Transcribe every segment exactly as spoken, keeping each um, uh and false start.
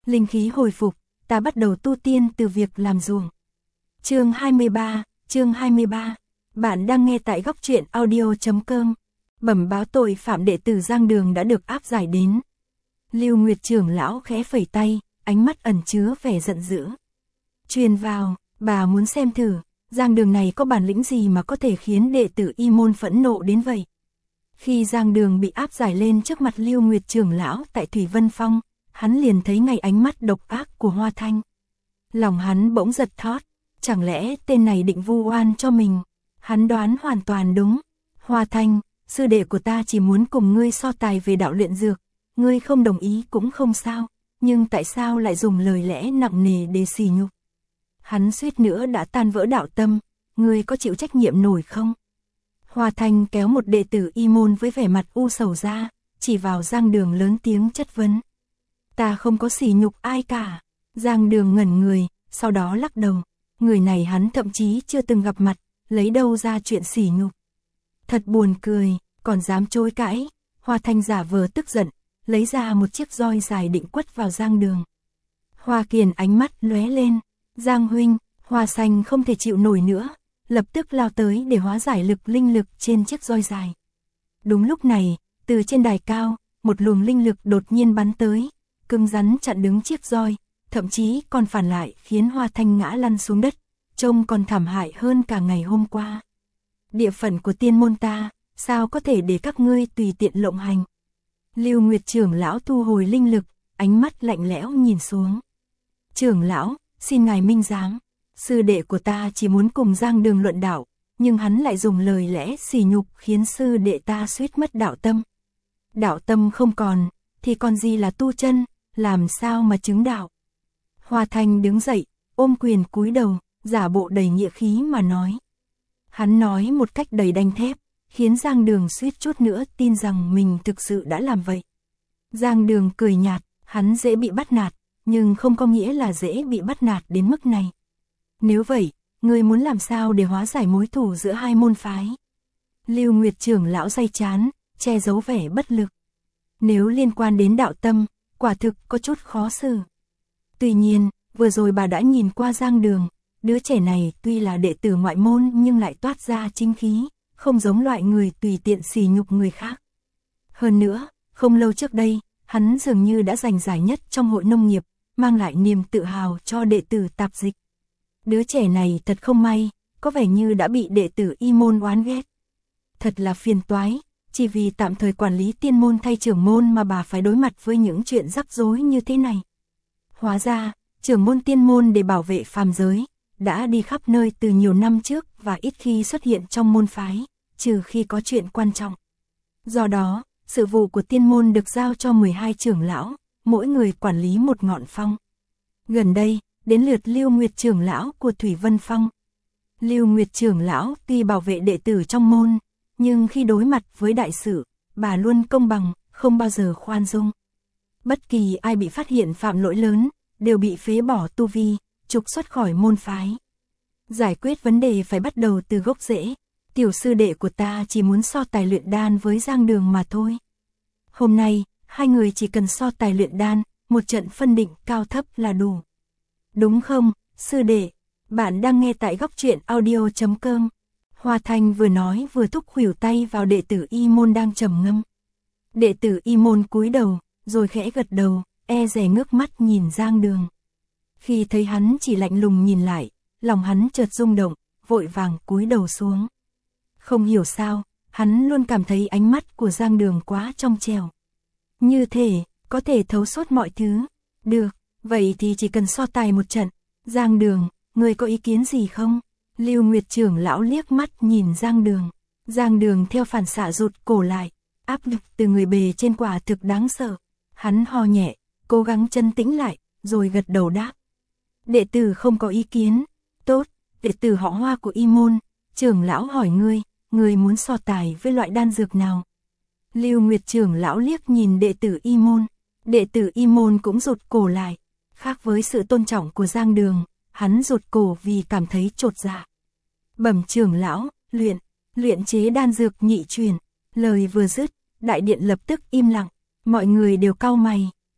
linh khí hồi phục, ta bắt đầu tu tiên từ việc làm ruộng. Chương hai mươi ba, chương hai mươi ba. Bạn đang nghe tại góc truyện audio chấm com. Bẩm báo tội phạm đệ tử Giang Đường đã được áp giải đến. Lưu Nguyệt trưởng lão khẽ phẩy tay, ánh mắt ẩn chứa vẻ giận dữ. Truyền vào, bà muốn xem thử, Giang Đường này có bản lĩnh gì mà có thể khiến đệ tử y môn phẫn nộ đến vậy. Khi Giang Đường bị áp giải lên trước mặt Lưu Nguyệt trưởng lão tại Thủy Vân Phong, hắn liền thấy ngay ánh mắt độc ác của Hoa Thanh. Lòng hắn bỗng giật thót, chẳng lẽ tên này định vu oan cho mình? Hắn đoán hoàn toàn đúng. Hoa Thanh, sư đệ của ta chỉ muốn cùng ngươi so tài về đạo luyện dược, ngươi không đồng ý cũng không sao, nhưng tại sao lại dùng lời lẽ nặng nề để sỉ nhục? Hắn suýt nữa đã tan vỡ đạo tâm, ngươi có chịu trách nhiệm nổi không? Hoa Thanh kéo một đệ tử y môn với vẻ mặt u sầu ra, chỉ vào Giang Đường lớn tiếng chất vấn. Ta không có sỉ nhục ai cả. Giang Đường ngẩn người, sau đó lắc đầu. Người này hắn thậm chí chưa từng gặp mặt, lấy đâu ra chuyện sỉ nhục. Thật buồn cười, còn dám chối cãi. Hoa Thanh giả vờ tức giận, lấy ra một chiếc roi dài định quất vào Giang Đường. Hoa Kiền ánh mắt lóe lên. Giang huynh, Hoa Xanh không thể chịu nổi nữa, lập tức lao tới để hóa giải lực linh lực trên chiếc roi dài. Đúng lúc này, từ trên đài cao, một luồng linh lực đột nhiên bắn tới, cứng rắn chặn đứng chiếc roi, thậm chí còn phản lại khiến Hoa Thanh ngã lăn xuống đất, trông còn thảm hại hơn cả ngày hôm qua. Địa phận của tiên môn ta, sao có thể để các ngươi tùy tiện lộng hành? Lưu Nguyệt trưởng lão thu hồi linh lực, ánh mắt lạnh lẽo nhìn xuống. Trưởng lão, xin ngài minh giám, sư đệ của ta chỉ muốn cùng Giang Đường luận đạo, nhưng hắn lại dùng lời lẽ sỉ nhục khiến sư đệ ta suýt mất đạo tâm. Đạo tâm không còn, thì còn gì là tu chân, làm sao mà chứng đạo? Hoa Thanh đứng dậy, ôm quyền cúi đầu, giả bộ đầy nghĩa khí mà nói. Hắn nói một cách đầy đanh thép, khiến Giang Đường suýt chút nữa tin rằng mình thực sự đã làm vậy. Giang Đường cười nhạt, hắn dễ bị bắt nạt, nhưng không có nghĩa là dễ bị bắt nạt đến mức này. Nếu vậy, ngươi muốn làm sao để hóa giải mối thù giữa hai môn phái? Lưu Nguyệt trưởng lão day chán, che giấu vẻ bất lực. Nếu liên quan đến đạo tâm, quả thực có chút khó xử. Tuy nhiên, vừa rồi bà đã nhìn qua Giang Đường, đứa trẻ này tuy là đệ tử ngoại môn nhưng lại toát ra chính khí, không giống loại người tùy tiện sỉ nhục người khác. Hơn nữa, không lâu trước đây, hắn dường như đã giành giải nhất trong hội nông nghiệp, mang lại niềm tự hào cho đệ tử tạp dịch. Đứa trẻ này thật không may, có vẻ như đã bị đệ tử y môn oán ghét. Thật là phiền toái, chỉ vì tạm thời quản lý tiên môn thay trưởng môn mà bà phải đối mặt với những chuyện rắc rối như thế này. Hóa ra, trưởng môn tiên môn để bảo vệ phàm giới, đã đi khắp nơi từ nhiều năm trước và ít khi xuất hiện trong môn phái, trừ khi có chuyện quan trọng. Do đó, sự vụ của tiên môn được giao cho mười hai trưởng lão, mỗi người quản lý một ngọn phong. Gần đây, đến lượt Lưu Nguyệt trưởng lão của Thủy Vân Phong. Lưu Nguyệt trưởng lão tuy bảo vệ đệ tử trong môn, nhưng khi đối mặt với đại sự, bà luôn công bằng, không bao giờ khoan dung. Bất kỳ ai bị phát hiện phạm lỗi lớn, đều bị phế bỏ tu vi, trục xuất khỏi môn phái. Giải quyết vấn đề phải bắt đầu từ gốc rễ. Tiểu sư đệ của ta chỉ muốn so tài luyện đan với Giang Đường mà thôi. Hôm nay, hai người chỉ cần so tài luyện đan, một trận phân định cao thấp là đủ. Đúng không, sư đệ? Bạn đang nghe tại góc truyện audio chấm com. Hoa Thanh vừa nói vừa thúc khuỷu tay vào đệ tử y môn đang trầm ngâm. Đệ tử y môn cúi đầu, rồi khẽ gật đầu, e dè ngước mắt nhìn Giang Đường. Khi thấy hắn chỉ lạnh lùng nhìn lại, lòng hắn chợt rung động, vội vàng cúi đầu xuống. Không hiểu sao, hắn luôn cảm thấy ánh mắt của Giang Đường quá trong trẻo. Như thể, có thể thấu suốt mọi thứ. Được, vậy thì chỉ cần so tài một trận. Giang Đường, người có ý kiến gì không? Lưu Nguyệt trưởng lão liếc mắt nhìn Giang Đường. Giang Đường theo phản xạ rụt cổ lại, áp lực từ người bề trên quả thực đáng sợ. Hắn ho nhẹ, cố gắng trấn tĩnh lại, rồi gật đầu đáp. Đệ tử không có ý kiến. Tốt, đệ tử họ Hoa của y môn, trưởng lão hỏi ngươi, ngươi muốn so tài với loại đan dược nào? Lưu Nguyệt trưởng lão liếc nhìn đệ tử y môn, đệ tử y môn cũng rụt cổ lại. Khác với sự tôn trọng của Giang Đường, hắn rụt cổ vì cảm thấy chột dạ. Bẩm trưởng lão, luyện, luyện chế đan dược nhị truyền. Lời vừa dứt, đại điện lập tức im lặng, mọi người đều cau mày.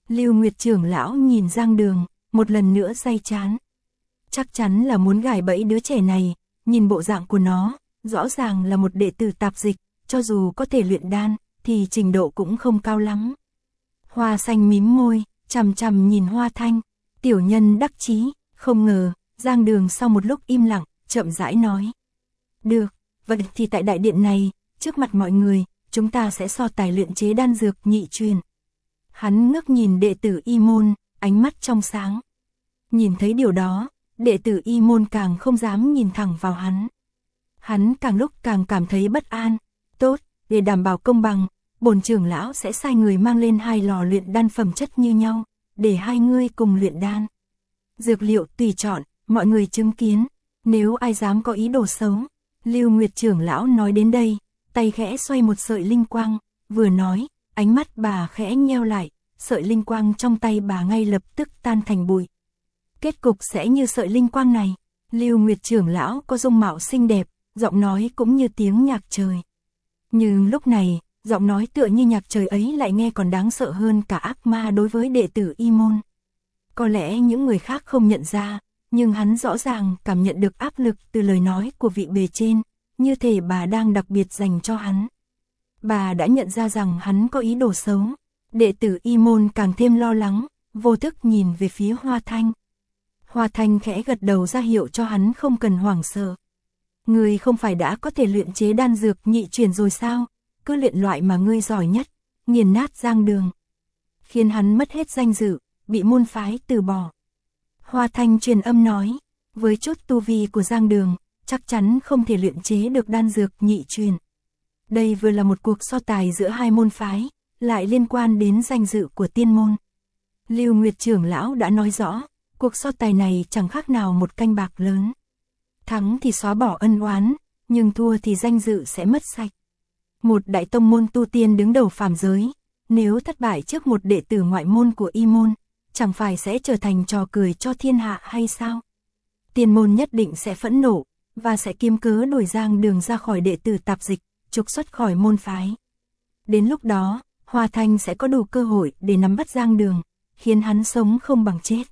Lưu Nguyệt trưởng lão nhìn Giang Đường, một lần nữa day chán. Chắc chắn là muốn gài bẫy đứa trẻ này, nhìn bộ dạng của nó, rõ ràng là một đệ tử tạp dịch, cho dù có thể luyện đan, thì trình độ cũng không cao lắm. Hoa Xanh mím môi, chằm chằm nhìn Hoa Thanh, tiểu nhân đắc chí, không ngờ, Giang Đường sau một lúc im lặng, chậm rãi nói. Được, vậy thì tại đại điện này, trước mặt mọi người, chúng ta sẽ so tài luyện chế đan dược nhị truyền. Hắn ngước nhìn đệ tử Y Môn, ánh mắt trong sáng. Nhìn thấy điều đó, đệ tử Y Môn càng không dám nhìn thẳng vào hắn. Hắn càng lúc càng cảm thấy bất an. Tốt, để đảm bảo công bằng, bổn trưởng lão sẽ sai người mang lên hai lò luyện đan phẩm chất như nhau, để hai ngươi cùng luyện đan. Dược liệu tùy chọn, mọi người chứng kiến, nếu ai dám có ý đồ xấu. Lưu Nguyệt trưởng lão nói đến đây, tay khẽ xoay một sợi linh quang, vừa nói, ánh mắt bà khẽ nheo lại, sợi linh quang trong tay bà ngay lập tức tan thành bụi. Kết cục sẽ như sợi linh quang này. Lưu Nguyệt trưởng lão có dung mạo xinh đẹp, giọng nói cũng như tiếng nhạc trời. Nhưng lúc này, giọng nói tựa như nhạc trời ấy lại nghe còn đáng sợ hơn cả ác ma đối với đệ tử Y Môn. Có lẽ những người khác không nhận ra, nhưng hắn rõ ràng cảm nhận được áp lực từ lời nói của vị bề trên, như thể bà đang đặc biệt dành cho hắn. Bà đã nhận ra rằng hắn có ý đồ xấu. Đệ tử Y Môn càng thêm lo lắng, vô thức nhìn về phía Hoa Thanh. Hoa Thanh khẽ gật đầu ra hiệu cho hắn không cần hoảng sợ. Ngươi không phải đã có thể luyện chế đan dược nhị truyền rồi sao? Cứ luyện loại mà ngươi giỏi nhất, nghiền nát Giang Đường. Khiến hắn mất hết danh dự, bị môn phái từ bỏ. Hoa Thanh truyền âm nói, với chút tu vi của Giang Đường, chắc chắn không thể luyện chế được đan dược nhị truyền. Đây vừa là một cuộc so tài giữa hai môn phái, lại liên quan đến danh dự của tiên môn. Lưu Nguyệt trưởng lão đã nói rõ, cuộc so tài này chẳng khác nào một canh bạc lớn. Thắng thì xóa bỏ ân oán, nhưng thua thì danh dự sẽ mất sạch. Một đại tông môn tu tiên đứng đầu phàm giới, nếu thất bại trước một đệ tử ngoại môn của Y Môn, chẳng phải sẽ trở thành trò cười cho thiên hạ hay sao? Tiên môn nhất định sẽ phẫn nộ, và sẽ kiếm cớ đuổi Giang Đường ra khỏi đệ tử tạp dịch, trục xuất khỏi môn phái. Đến lúc đó, Hoa Thanh sẽ có đủ cơ hội để nắm bắt Giang Đường, khiến hắn sống không bằng chết.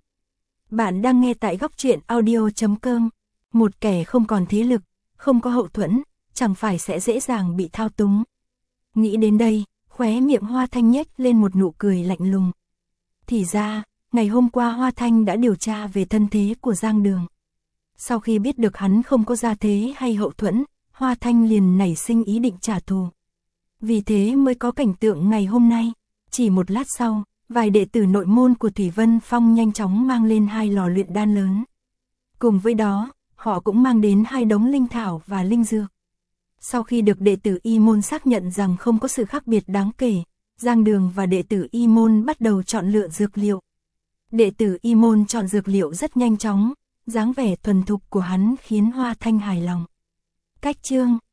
Bạn đang nghe tại góc truyện audio chấm com. Một kẻ không còn thế lực, không có hậu thuẫn, chẳng phải sẽ dễ dàng bị thao túng. Nghĩ đến đây, khóe miệng Hoa Thanh nhếch lên một nụ cười lạnh lùng. Thì ra, ngày hôm qua Hoa Thanh đã điều tra về thân thế của Giang Đường. Sau khi biết được hắn không có gia thế hay hậu thuẫn, Hoa Thanh liền nảy sinh ý định trả thù. Vì thế mới có cảnh tượng ngày hôm nay. Chỉ một lát sau, vài đệ tử nội môn của Thủy Vân Phong nhanh chóng mang lên hai lò luyện đan lớn. Cùng với đó, họ cũng mang đến hai đống linh thảo và linh dược. Sau khi được đệ tử Y Môn xác nhận rằng không có sự khác biệt đáng kể, Giang Đường và đệ tử Y Môn bắt đầu chọn lựa dược liệu. Đệ tử Y Môn chọn dược liệu rất nhanh chóng, dáng vẻ thuần thục của hắn khiến Hoa Thanh hài lòng. Cách chương